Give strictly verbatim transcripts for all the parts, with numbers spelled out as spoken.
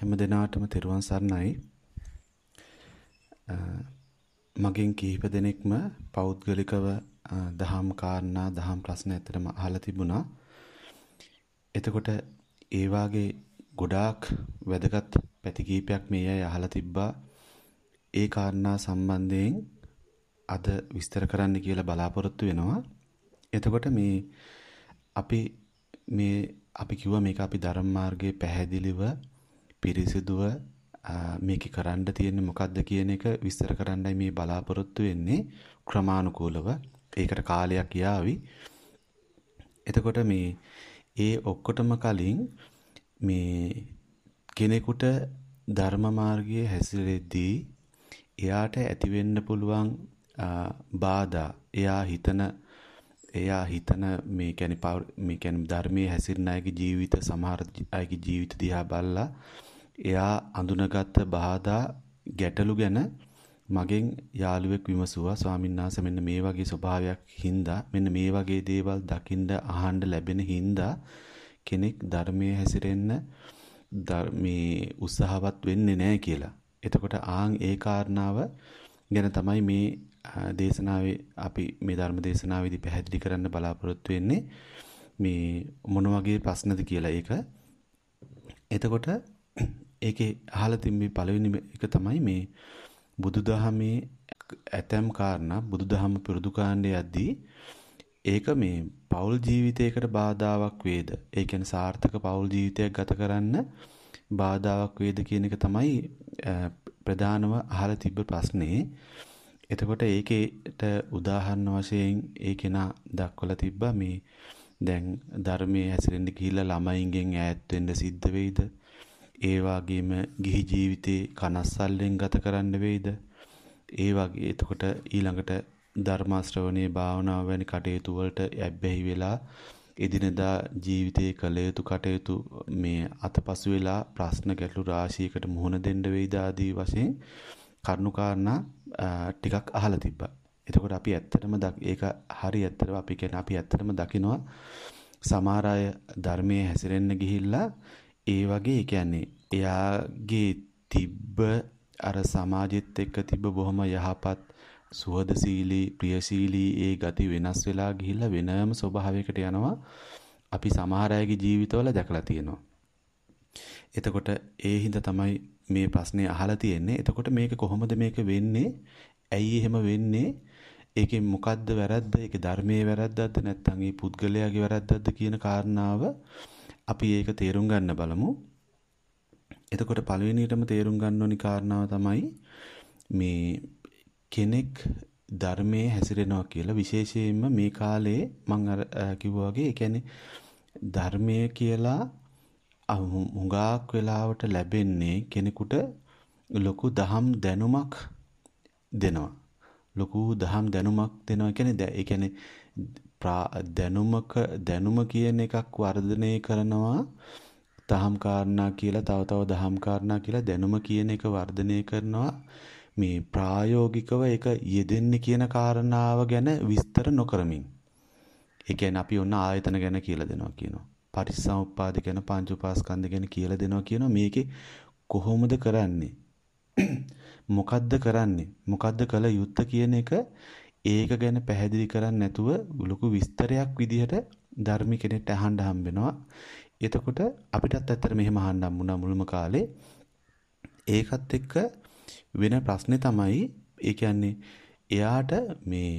හැම දිනාටම තෙරුවන් සරණයි. මගෙන් කිහිප දෙනෙක්ම පෞද්ගලිකව දහම් කාරණා දහම් ප්‍රශ්න ඇත්තටම අහලා තිබුණා. එතකොට ඒ වාගේ ගොඩාක් වැදගත් පැති කිහිපයක් මේ අය අහලා තිබ්බා. ඒ කාරණා සම්බන්ධයෙන් අද විස්තර කරන්න කියලා බලාපොරොත්තු වෙනවා. එතකොට මේ අපි මේ අපි කිව්වා මේක අපි ධර්ම මාර්ගයේ පැහැදිලිව පිරිසිදුව මේක කරන්න තියෙන්නේ මොකද්ද කියන එක විස්තර කරන්නයි මේ බලාපොරොත්තු වෙන්නේ ක්‍රමානුකූලව. ඒකට කාලයක් යාවි. එතකොට මේ ඒ ඔක්කොටම කලින් මේ කෙනෙකුට ධර්ම මාර්ගයේ හැසිරෙද්දී එයාට ඇති වෙන්න පුළුවන් බාධා එයා හිතන එයා හිතන මේ කියන්නේ මේ කියන්නේ ධර්මයේ හැසිරෙන අයගේ ජීවිත සමහර අයගේ ජීවිත දිහා බලලා එයා අඳුනගත්ත බාධා ගැටලු ගැන මගෙන් යාළුවෙක් විමසුවා. ස්වාමීන් වහන්සේ මෙන්න මේ වගේ ස්වභාවයක් හින්දා මෙන්න මේ වගේ දේවල් දකින්න අහන්න ලැබෙන හින්දා කෙනෙක් ධර්මයේ හැසිරෙන්න මේ උත්සාහවත් වෙන්නේ නැහැ කියලා. එතකොට ආන් ඒ කාරණාව ගැන තමයි මේ දේශනාවේ අපි මේ ධර්ම දේශනාවේදී පැහැදිලි කරන්න බලාපොරොත්තු වෙන්නේ. මේ මොන වගේ ප්‍රශ්නද කියලා ඒක. එතකොට ඒකේ අහලා තිබ්බේ පළවෙනි එක තමයි මේ බුදුදහමේ ඇතම් කාරණා බුදුදහම පුරුදු කාණ්ඩේ යද්දී ඒක මේ පෞල් ජීවිතයකට බාධාවක් වේද? ඒ කියන්නේ සාර්ථක පෞල් ජීවිතයක් ගත කරන්න බාධාවක් වේද කියන එක තමයි ප්‍රධානම අහලා තිබ්බ ප්‍රශ්නේ. එතකොට ඒකේට උදාහරණ වශයෙන් ඒ කෙනා දක්වලා තිබ්බා මේ දැන් ධර්මයේ හැසිරෙන්න ගිහිල්ලා ළමයින්ගෙන් ඈත් වෙන්න සිද්ධ වෙයිද? ඒ වගේම ගිහි ජීවිතේ කනස්සල්ලෙන් ගත කරන්න වෙයිද? ඒ වගේ එතකොට ඊළඟට ධර්ම ශ්‍රවණයේ භාවනාව වැනි කටයුතු වලට ඇබ්බැහි වෙලා එදිනදා ජීවිතයේ කළ යුතු කටයුතු මේ අතපසු වෙලා ප්‍රශ්න ගැටලු රාශියකට මුහුණ දෙන්න වෙයිද ආදී වශයෙන් කරුණුකාරණා ටිකක් අහලා තිබ්බා. එතකොට අපි ඇත්තටම ඒක හරි ඇත්තටම අපි කියන අපි ඇත්තටම දකිනවා සමහර අය ධර්මයේ හැසිරෙන්න ගිහිල්ලා ඒ වගේ කියන්නේ එයාගේ තිබ්බ අර සමාජෙත් එක්ක තිබ්බ බොහොම යහපත් සුහදශීලී ප්‍රියශීලී ඒ ගති වෙනස් වෙලා ගිහිල්ලා වෙනම ස්වභාවයකට යනවා. අපි සමහර අයගේ ජීවිතවල දැකලා තියෙනවා. එතකොට ඒ හින්දා තමයි මේ ප්‍රශ්නේ අහලා තියෙන්නේ. එතකොට මේක කොහොමද මේක වෙන්නේ? ඇයි එහෙම වෙන්නේ? ඒකේ මොකද්ද වැරද්ද? ඒකේ ධර්මයේ වැරද්දක්ද නැත්නම් ඒ පුද්ගලයාගේ වැරද්දක්ද කියන කාරණාව අපි ඒක තේරුම් ගන්න බලමු. එතකොට පළවෙනියටම තේරුම් ගන්න ඕනි කාරණාව තමයි මේ කෙනෙක් ධර්මයේ හැසිරෙනවා කියලා විශේෂයෙන්ම මේ කාලේ මම අර කිව්වා වගේ ඒ කියන්නේ ධර්මයේ කියලා හුඟක් වෙලාවට ලැබෙන්නේ කෙනෙකුට ලොකු දහම් දැනුමක් දෙනවා. ලොකු දහම් දැනුමක් දෙනවා කියන්නේ ඒ කියන්නේ දැනුමක දැනුම කියන එකක් වර්ධනය කරනවා. දහම් කාරණා කියලා තව තව දහම් කාරණා කියලා දැනුම කියන එක වර්ධනය කරනවා. මේ ප්‍රායෝගිකව ඒක යෙදෙන්නේ කියන කාරණාව ගැන විස්තර නොකරමින්. ඒ කියන්නේ අපි ඔන්න ආයතන ගැන කියලා දෙනවා කියනවා. පටිච්චසමුප්පාද ගැන පංච උපාස්කන්ධ ගැන කියලා දෙනවා කියනවා. මේකේ කොහොමද කරන්නේ? මොකද්ද කරන්නේ? මොකද්ද කළ යුත්තේ කියන එක ඒක ගැන පැහැදිලි කරන්නේ නැතුව ලොකු විස්තරයක් විදිහට ධර්ම කෙනෙක්ට අහන්න හම්බ වෙනවා. එතකොට අපිටත් ඇත්තට මෙහෙම අහන්න හම්බුණා මුල්ම කාලේ. ඒකත් එක්ක වෙන ප්‍රශ්නේ තමයි ඒ කියන්නේ එයාට මේ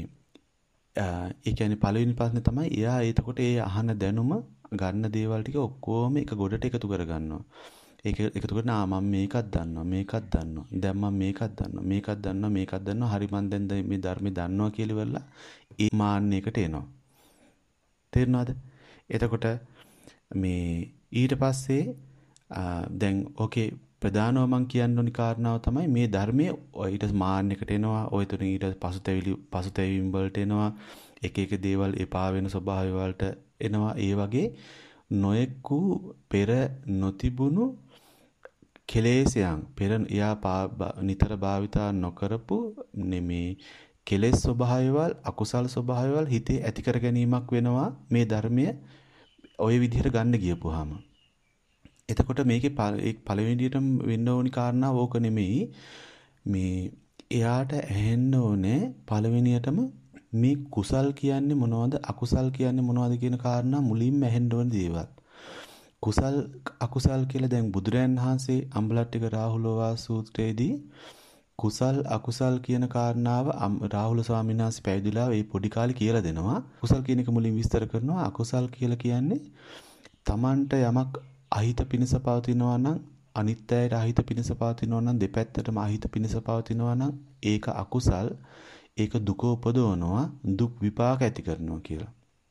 ඒ කියන්නේ පළවෙනි ප්‍රශ්නේ තමයි එයා එතකොට ඒ අහන දැනුම ගන්න දේවල් ටික ඔක්කොම එක ගොඩට එකතු කර ගන්නවා. ඒක එකතු කරන ආ මම මේකක් දන්නවා මේකක් දන්නවා දැන් මම මේකක් දන්නවා මේකක් දන්නවා මේකක් දන්නවා හරි මන් දැන් මේ ධර්මේ දන්නවා කියලා වෙලා ඒ මාන්නයකට එනවා. තේරෙනවද? එතකොට මේ ඊට පස්සේ දැන් ඕකේ ප්‍රධානව මම කියන්න ඕනි කාරණාව තමයි මේ ධර්මයේ ඊට මාන්නයකට එනවා. ඔය තුන ඊට පසුතැවිලි පසුතැවීම් වලට එනවා. එක එක දේවල් එපා වෙන ස්වභාවය වලට එනවා. ඒ වගේ නොයෙකු පෙර නොතිබුණු කෙලෙසයන් පෙර එයා නිතර භාවිතා නොකරපු නෙමේ කෙලෙස් ස්වභාවයවල් අකුසල් ස්වභාවයවල් හිතේ ඇති කර ගැනීමක් වෙනවා මේ ධර්මය ওই විදිහට ගන්න ගියපුවාම. එතකොට මේකේ ඒ පළවෙනියටම වෙන්න ඕනි කාරණාව ඕක නෙමෙයි. මේ එයාට ඇහෙන්න ඕනේ පළවෙනියටම මේ කුසල් කියන්නේ මොනවද අකුසල් කියන්නේ මොනවද කියන කාරණා මුලින්ම ඇහෙන්න ඕන දේවල්. කුසල් අකුසල් කියලා දැන් බුදුරයන් වහන්සේ අම්බලට්ටික රාහුලෝවා සූත්‍රයේදී කුසල් අකුසල් කියන කාරණාව රාහුල ස්වාමීන් වහන්සේ පැවිදිලා ඒ පොඩි කාලේ කියලා දෙනවා. කුසල් කියන එක මුලින් විස්තර කරනවා. අකුසල් කියලා කියන්නේ Tamanට යමක් අහිත පිණිස පවතිනවා නම් අනිත් අයට අහිත පිණිස පවතිනවා නම් දෙපැත්තටම අහිත පිණිස පවතිනවා නම් ඒක අකුසල්. ඒක දුක උපදවනවා, දුක් විපාක ඇති කරනවා කියලා.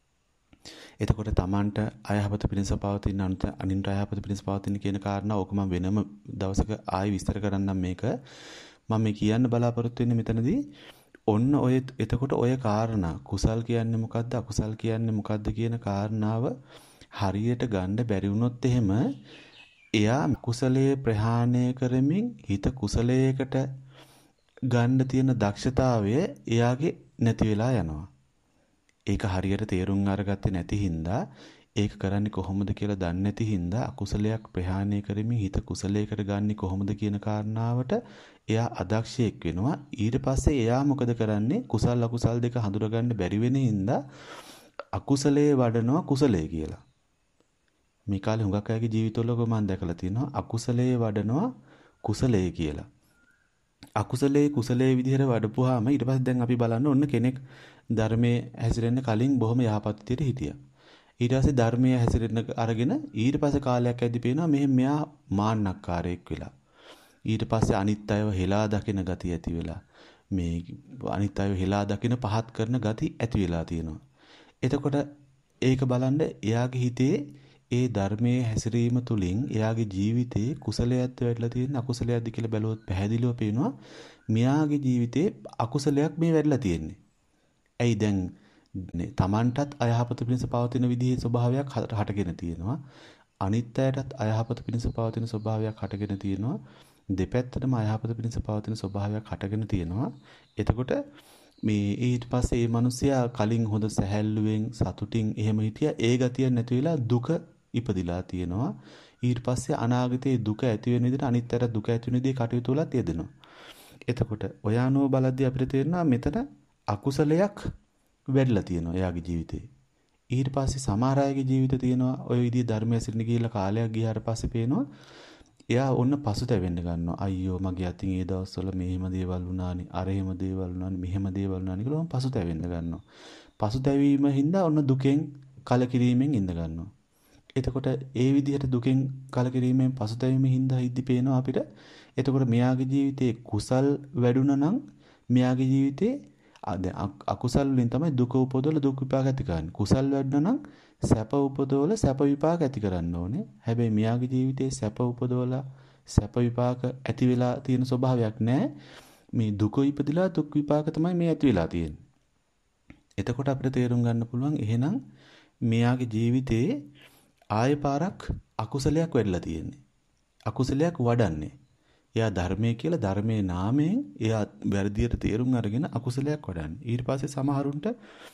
එතකොට Tamanට අයහපත පිණිස පවතින අනිත් අයහපත පිණිස පවතින කියන කාරණා ඕක මම වෙනම දවසක ආයෙ විස්තර කරන්නම් මේක. මම මේ කියන්න බලාපොරොත්තු වෙන්නේ මෙතනදී ඔන්න ඔය එතකොට ඔය කාරණා කුසල් කියන්නේ මොකද්ද අකුසල් කියන්නේ මොකද්ද කියන කාරණාව හරියට ගන්න බැරි වුණොත් එහෙම එයා කුසලයේ ප්‍රහාණය කරමින් හිත කුසලයකට ගන්න තියෙන දක්ෂතාවය එයාගේ නැති වෙලා යනවා. ඒක හරියට තේරුම් අරගත්තේ නැති හින්දා ඒක කරන්නේ කොහොමද කියලා දන්නේ නැති හින්දා අකුසලයක් ප්‍රහාණය කරමින් හිත කුසලයකට ගන්නේ කොහොමද කියන කාරණාවට එයා අදක්ෂයෙක් වෙනවා. ඊට පස්සේ එයා මොකද කරන්නේ කුසල් අකුසල් දෙක හඳුනගන්න බැරි වෙන හින්දා අකුසලයේ වඩනවා කුසලයේ කියලා. මේ කාලේ හුඟක් අයගේ ජීවිතවල මම දැකලා තියෙනවා අකුසලයේ වඩනවා කුසලයේ කියලා. අකුසලයේ කුසලයේ විදිහට වඩපුවාම ඊට පස්සේ දැන් අපි බලන්න ඔන්න කෙනෙක් ධර්මයේ හැසිරෙන්න කලින් බොහොම යහපත් විදිහට හිටියා. ඊට පස්සේ ධර්මයේ හැසිරෙන්න අරගෙන ඊට පස්සේ කාලයක් ඇද්දි පේනවා මෙහෙම මෙයා මාන්නක්කාරයෙක් වෙලා. ඊට පස්සේ අනිත් අයව හෙලා දකින ගතිය ඇති වෙලා. මේ අනිත් අයව හෙලා දකින පහත් කරන ගති ඇති වෙලා තියෙනවා. එතකොට ඒක බලන්න එයාගේ හිතේ ඒ ධර්මයේ හැසිරීම තුලින් එයාගේ ජීවිතේ කුසලයක්ද වැඩිලා තියෙන අකුසලයක්ද කියලා බැලුවොත් පැහැදිලිව පේනවා මෙයාගේ ජීවිතේ අකුසලයක් මේ වැඩිලා තියෙන්නේ. ඇයි දැන් තමන්ටත් අයහපත පිණිස පවතින විදිහේ ස්වභාවයක් හටගෙන තියෙනවා. අනිත් අයටත් අයහපත පිණිස පවතින ස්වභාවයක් හටගෙන තියෙනවා. දෙපැත්තටම අයහපත පිණිස පවතින ස්වභාවයක් හටගෙන තියෙනවා. එතකොට මේ ඊට පස්සේ මේ මිනිසයා කලින් හොඳ සැහැල්ලුවෙන් සතුටින් එහෙම හිටියා. ඒ ගතිය නැති වෙලා දුක ඉපදිලා තියෙනවා. ඊට පස්සේ අනාගතයේ දුක ඇති වෙන විදිහට අනිත් අයට දුක ඇති වෙන විදිහේ කටයුතු වලත් යෙදෙනවා. එතකොට ඔයානෝ බලද්දී අපිට තේරෙනවා මෙතන අකුසලයක් වැඩිලා තියෙනවා එයාගේ ජීවිතේ. ඊට පස්සේ සමහර අයගේ ජීවිත තියෙනවා ඔය විදිහේ ධර්මයේ සිටින ගිහිල්ලා කාලයක් ගියාට පස්සේ පේනවා එයා ඔන්න පසුතැවෙන්න ගන්නවා. අයියෝ මගේ අතින් ඒ දවස්වල මෙහෙම දේවල් වුණානි, අර එහෙම දේවල් වුණානි, මෙහෙම දේවල් වුණානි කියලා පසුතැවෙන්න ගන්නවා. පසුතැවීම හින්දා ඔන්න දුකෙන් කලකිරීමෙන් ඉඳ ගන්නවා. එතකොට ඒ විදිහට දුකෙන් කලකිරීමෙන් පසුතැවීමෙන් හින්දා හිද්දි පේනවා අපිට. එතකොට මෙයාගේ ජීවිතේ කුසල් වැඩුණා නම් මෙයාගේ ජීවිතේ දැන් අකුසල් වලින් තමයි දුක උපදවලා දුක් විපාක ඇති කරන්නේ. කුසල් වැඩුණා නම් සැප උපදවලා සැප විපාක ඇති කරන්න ඕනේ. හැබැයි මෙයාගේ ජීවිතේ සැප උපදවලා සැප විපාක ඇති වෙලා තියෙන ස්වභාවයක් නැහැ. මේ දුක ඉපදිලා දුක් විපාක තමයි මේ ඇති වෙලා තියෙන්නේ. එතකොට අපිට තේරුම් ගන්න පුළුවන් එහෙනම් මෙයාගේ ජීවිතේ ආය පාරක් අකුසලයක් වෙඩලා තියෙන්නේ. අකුසලයක් වඩන්නේ. එයා ධර්මයේ කියලා ධර්මයේ නාමයෙන් එයා වැරදියට තේරුම් අරගෙන අකුසලයක් වඩන්නේ. ඊට පස්සේ සමහරුන්ට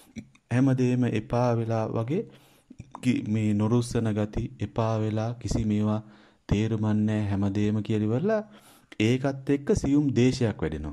හැමදේම එපා වෙලා වගේ මේ නොරුස්සන ගති එපා වෙලා කිසි මේවා තේරුම්න්නේ හැමදේම කියලා ඉවරලා ඒකත් එක්ක සියුම් දේශයක් වැඩෙනවා.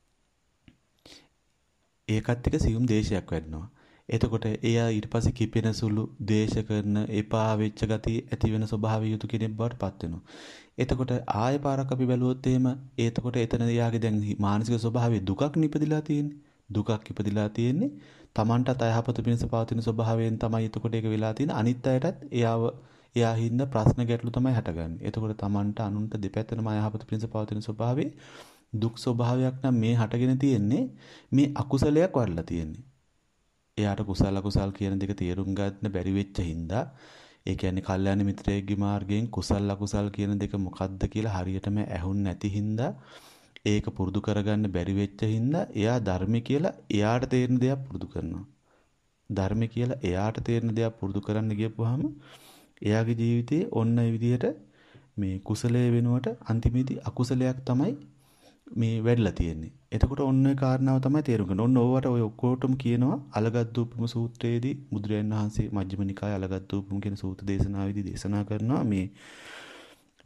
ඒකත් එක්ක සියුම් දේශයක් වැඩෙනවා. එතකොට එයා ඊට පස්සේ කිපෙන සුළු දේශ කරන එපා වෙච්ච ගති ඇති වෙන ස්වභාවය යුතු කෙනෙක් බවට පත් වෙනවා. එතකොට ආය පාරක් අපි බැලුවොත් එහෙම එතකොට එතන එයාගේ දැන් මානසික ස්වභාවයේ දුකක් නිපදිලා තියෙන්නේ. දුකක් ඉපදිලා තියෙන්නේ. Tamanටත් අයහපත පිණිස පවතින ස්වභාවයෙන් තමයි එතකොට ඒක වෙලා තියෙන්නේ. අනිත් අයටත් එයාව එයා හින්දා ප්‍රශ්න ගැටලු තමයි හටගන්නේ. එතකොට Tamanට අනුන්ට දෙපැත්තටම අයහපත පිණිස පවතින ස්වභාවයේ දුක් ස්වභාවයක් නම් මේ හටගෙන තියෙන්නේ මේ අකුසලයක් වඩලා තියෙන්නේ. එයාට කුසල අකුසල් කියන දෙක තේරුම් ගන්න බැරි වෙච්ච හින්දා ඒ කියන්නේ කල්යාණ මිත්‍රයෙක්ගේ මාර්ගයෙන් කුසල අකුසල් කියන දෙක මොකද්ද කියලා හරියටම ඇහුන් නැති හින්දා ඒක පුරුදු කරගන්න බැරි වෙච්ච හින්දා එයා ධර්ම කියලා එයාට තේරෙන දේක් පුරුදු කරනවා. ධර්ම කියලා එයාට තේරෙන දේක් පුරුදු කරන්න ගියපුවාම එයාගේ ජීවිතේ ඔන්න ඒ විදිහට මේ කුසලයේ වෙනුවට අන්තිමේදී අකුසලයක් තමයි මේ වැඩිලා තියෙන්නේ. එතකොට ඔන්න ඒ කාරණාව තමයි තේරුම් ගන්න. ඔන්න ඕවට ඔය ඔක්කොටම කියනවා අලගද්දූපම සූත්‍රයේදී බුදුරජාණන් වහන්සේ මජ්ක්‍ධිම නිකායේ අලගද්දූපම කියන සූත්‍ර දේශනාවේදී දේශනා කරනවා මේ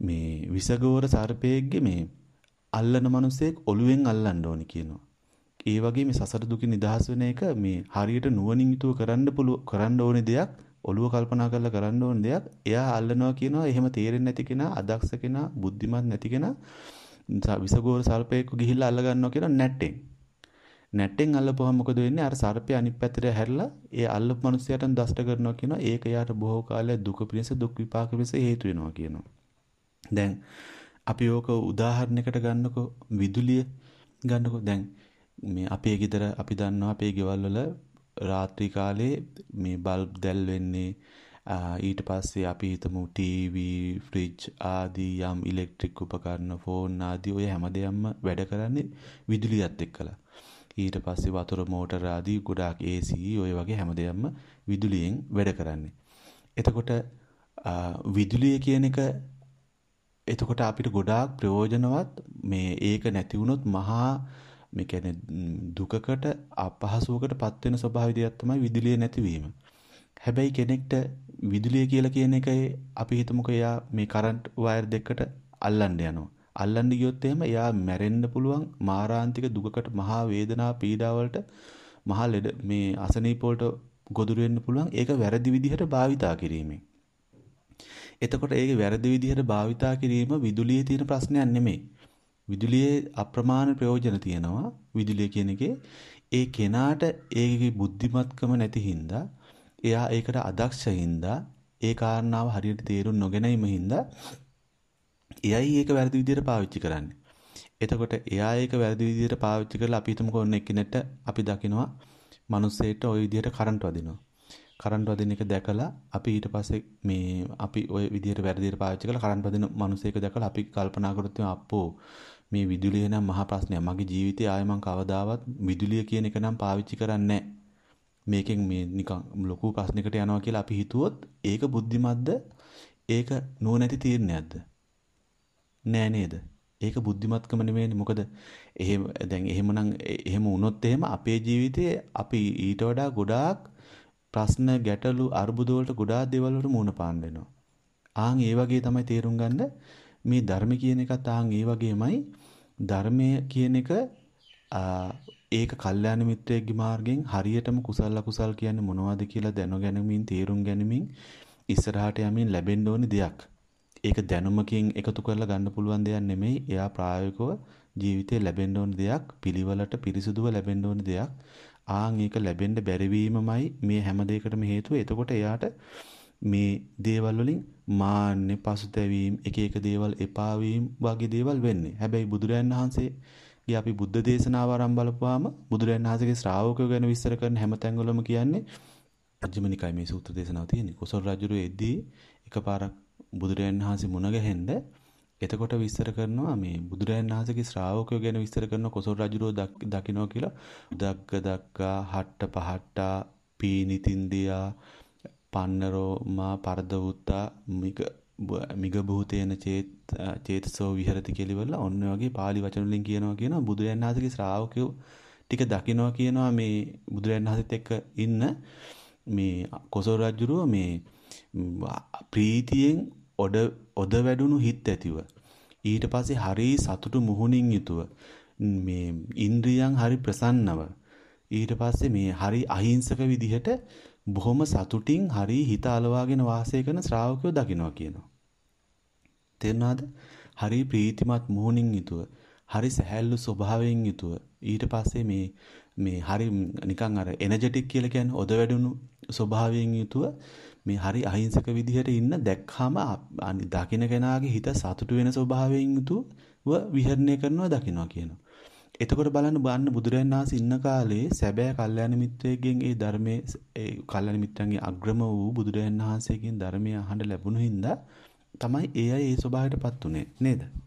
මේ විසගෝර සර්පයෙක්ගේ මේ අල්ලන මිනිසෙක් ඔළුවෙන් අල්ලන්න ඕනි කියනවා. ඒ වගේ මේ සසර දුකින් නිදහස් වෙන එක මේ හරියට නුවණින් යුතුව කරන්න පුළුවන් කරන්න ඕනේ දෙයක්, ඔළුව කල්පනා කරලා කරන්න ඕනේ දෙයක්. එයා අල්ලනවා කියනවා. එහෙම තේරෙන්නේ නැති කෙනා, අදක්ෂ කෙනා, බුද්ධිමත් නැති කෙනා විසගෝර සර්පයෙක්ව ගිහිල්ලා අල්ල ගන්නවා කියනවා නැට්ටෙන්. නැට්ටෙන් අල්ලපුවම මොකද වෙන්නේ? අර සර්පය අනිත් පැත්තට හැරිලා ඒ අල්ලපු මිනිහයාට දෂ්ට කරනවා කියනවා. ඒක යාට බොහෝ කාලයක් දුක පිණිස දුක් විපාක පිණිස හේතු වෙනවා කියනවා. දැන් අපි ඕක උදාහරණයකට ගන්නකො විදුලිය ගන්නකො. දැන් මේ අපේ ගෙදර අපි දන්නවා අපේ ගෙවල් වල රාත්‍රී කාලේ මේ බල්බ් දැල් වෙන්නේ ඊට පස්සේ අපි හිතමු ටීවී, ෆ්‍රිජ් ආදී යම් ඉලෙක්ට්‍රික් උපකරණ, ෆෝන් ආදී ඔය හැමදේම වැඩ කරන්නේ විදුලියත් එක්කලා. ඊට පස්සේ වතුර මෝටර ආදී ගොඩාක් ඒ සී ඔය වගේ හැමදේම විදුලියෙන් වැඩ කරන්නේ. එතකොට විදුලිය කියන එක එතකොට අපිට ගොඩාක් ප්‍රයෝජනවත්. මේ ඒක නැති වුණොත් මහා මේ කියන්නේ දුකකට අපහසුවකට පත් වෙන ස්වභාවය දෙයක් තමයි විදුලිය නැතිවීම. හැබැයි කෙනෙක්ට විදුලිය කියලා කියන එකේ අපි හිතමුකෝ එයා මේ කරන්ට් වයර් දෙකකට අල්ලන්න යනවා. අල්ලන්න ගියොත් එහෙම එයා මැරෙන්න පුළුවන් මාරාන්තික දුකකට, මහා වේදනා පීඩාවලට, මහා ලෙඩ මේ අසනීප වලට ගොදුරු වෙන්න පුළුවන්. ඒක වැරදි විදිහට භාවිතා කිරීමෙන්. එතකොට ඒක වැරදි විදිහට භාවිතා කිරීම විදුලියේ තියෙන ප්‍රශ්නයක් නෙමෙයි. විදුලියේ අප්‍රමාණ ප්‍රයෝජන තියෙනවා. විදුලිය කියන එකේ ඒ කෙනාට ඒකේ බුද්ධිමත්කම නැති හින්දා, එයා ඒකට අදක්ෂ හින්දා, ඒ කාරණාව හරියට තේරුම් නොගෙනීම හින්දා එයයි ඒක වැරදි විදිහට පාවිච්චි කරන්නේ. එතකොට එයා ඒක වැරදි විදිහට පාවිච්චි කරලා අපි හිතමුකෝ ඔන්න එක්කෙනෙක්ට අපි දකිනවා මිනිස්සෙට ওই විදිහට කරන්ට් වදිනවා. කරන්ට් වදින එක දැකලා අපි ඊට පස්සේ මේ අපි ওই විදිහට වැරදි විදිහට පාවිච්චි කරලා කරන්ට් වදින මිනිසෙක් දැකලා අපි කල්පනා කරොත් අප්පෝ මේ විදුලිය නම් මහා ප්‍රශ්නයක්. මගේ ජීවිතේ ආයෙ මං කවදාවත් විදුලිය කියන එක නම් පාවිච්චි කරන්නේ නැහැ. මේකෙන් මේ නිකන් ලොකු ප්‍රශ්නයකට යනවා කියලා අපි හිතුවොත් ඒක බුද්ධිමත්ද? ඒක නුවණැති තීරණයක්ද? නෑ නේද? ඒක බුද්ධිමත්කම නෙමෙයිනේ. මොකද එහෙම දැන් එහෙමනම් එහෙම වුණොත් එහෙම අපේ ජීවිතේ අපි ඊට වඩා ගොඩාක් ප්‍රශ්න, ගැටලු, අර්බුද වලට ගොඩාක් දේවල් වලට මුහුණ පාන්න වෙනවා. ආන් ඒ වගේ තමයි තේරුම් ගන්න මේ ධර්ම කියන එකත් ආන් ඒ වගේමයි. ධර්මය කියන එක ඒක කල්යාණ මිත්‍රයෙක්ගේ මාර්ගයෙන් හරියටම කුසල අකුසල් කියන්නේ මොනවද කියලා දැනගැනීමෙන්, තේරුම් ගැනීමෙන් ඉස්සරහට යමින් ලැබෙන්න ඕනි දෙයක්. ඒක දැනුමකින් එකතු කරලා ගන්න පුළුවන් දෙයක් නෙමෙයි. එයා ප්‍රායෝගිකව ජීවිතේ ලැබෙන්න ඕන දෙයක්, පිළිවෙලට පිරිසුදුව ලැබෙන්න ඕන දෙයක්. ආන් ඒක ලැබෙන්න බැරිවීමමයි මේ හැම දෙයකටම හේතුව. එතකොට එයාට මේ දේවල් වලින් මාන්නේ, පසුතැවීම්, එක එක දේවල් එපා වීම වගේ දේවල් වෙන්නේ. හැබැයි බුදුරයන් වහන්සේගේ අපි බුද්ධ දේශනාව ආරම්භ බලපුවාම බුදුරයන් වහන්සේගේ ශ්‍රාවකයෝ ගැන විස්තර කරන හැම තැන්වලම කියන්නේ අජ්ජමනිකයි මේ සූත්‍ර දේශනාව තියෙන්නේ. කොසල් රජුරු එද්දී එකපාරක් බුදුරයන් වහන්සේ මුණ ගැහෙන්න එතකොට විස්තර කරනවා මේ බුදුරයන් වහන්සේගේ ශ්‍රාවකයෝ ගැන විස්තර කරන කොසල් රජුරෝ දකින්නවා කියලා. දග්ග දක්කා හට්ට පහට්ටා පීනිතින්දියා පන්නරෝ මා පරදවුත්තා මිග මිග භූතේන චේත චේතසෝ විහෙරති කියලා ඔන්න වගේ පාලි වචන වලින් කියනවා කියනවා බුදුරයන් වහන්සේගේ ශ්‍රාවකයෝ ටික දකින්නවා කියනවා මේ බුදුරයන් වහන්සේත් එක්ක ඉන්න මේ කොසල් රජුරෝ මේ ප්‍රීතියෙන් ඔඩ ඔද වැඩුණු හිත් ඇතිව ඊට පස්සේ හරි සතුටු මුහුණින් යුතුව මේ ඉන්ද්‍රියයන් හරි ප්‍රසන්නව ඊට පස්සේ මේ හරි අහිංසක විදිහට බොහොම සතුටින් හරි හිත අලවාගෙන වාසය කරන ශ්‍රාවකයෝ දකින්නවා කියනවා. තේරුණාද? හරි ප්‍රීතිමත් මුහුණින් යුතුව, හරි සැහැල්ලු ස්වභාවයෙන් යුතුව ඊට පස්සේ මේ මේ හරි නිකන් අර එනර්ජටික් කියලා කියන්නේ ඔද වැඩුණු ස්වභාවයෙන් යුතුව මේ හරි අහිංසක විදිහට ඉන්න දැක්කම දකින්න කෙනාගේ හිත සතුටු වෙන ස්වභාවයෙන් යුතුව විහරණය කරනවා දකින්නවා කියනවා. එතකොට බලන්න බාන්න බුදුරයන් වහන්සේ ඉන්න කාලේ සැබෑ කල්යාණ මිත්‍රයෙක්ගෙන් ඒ ධර්මයේ ඒ කල්යාණ මිත්‍රන්ගේ අග්‍රම වූ බුදුරයන් වහන්සේගෙන් ධර්මය අහන්න ලැබුණු හින්දා තමයි ඒ අය ඒ ස්වභාවයටපත් උනේ නේද?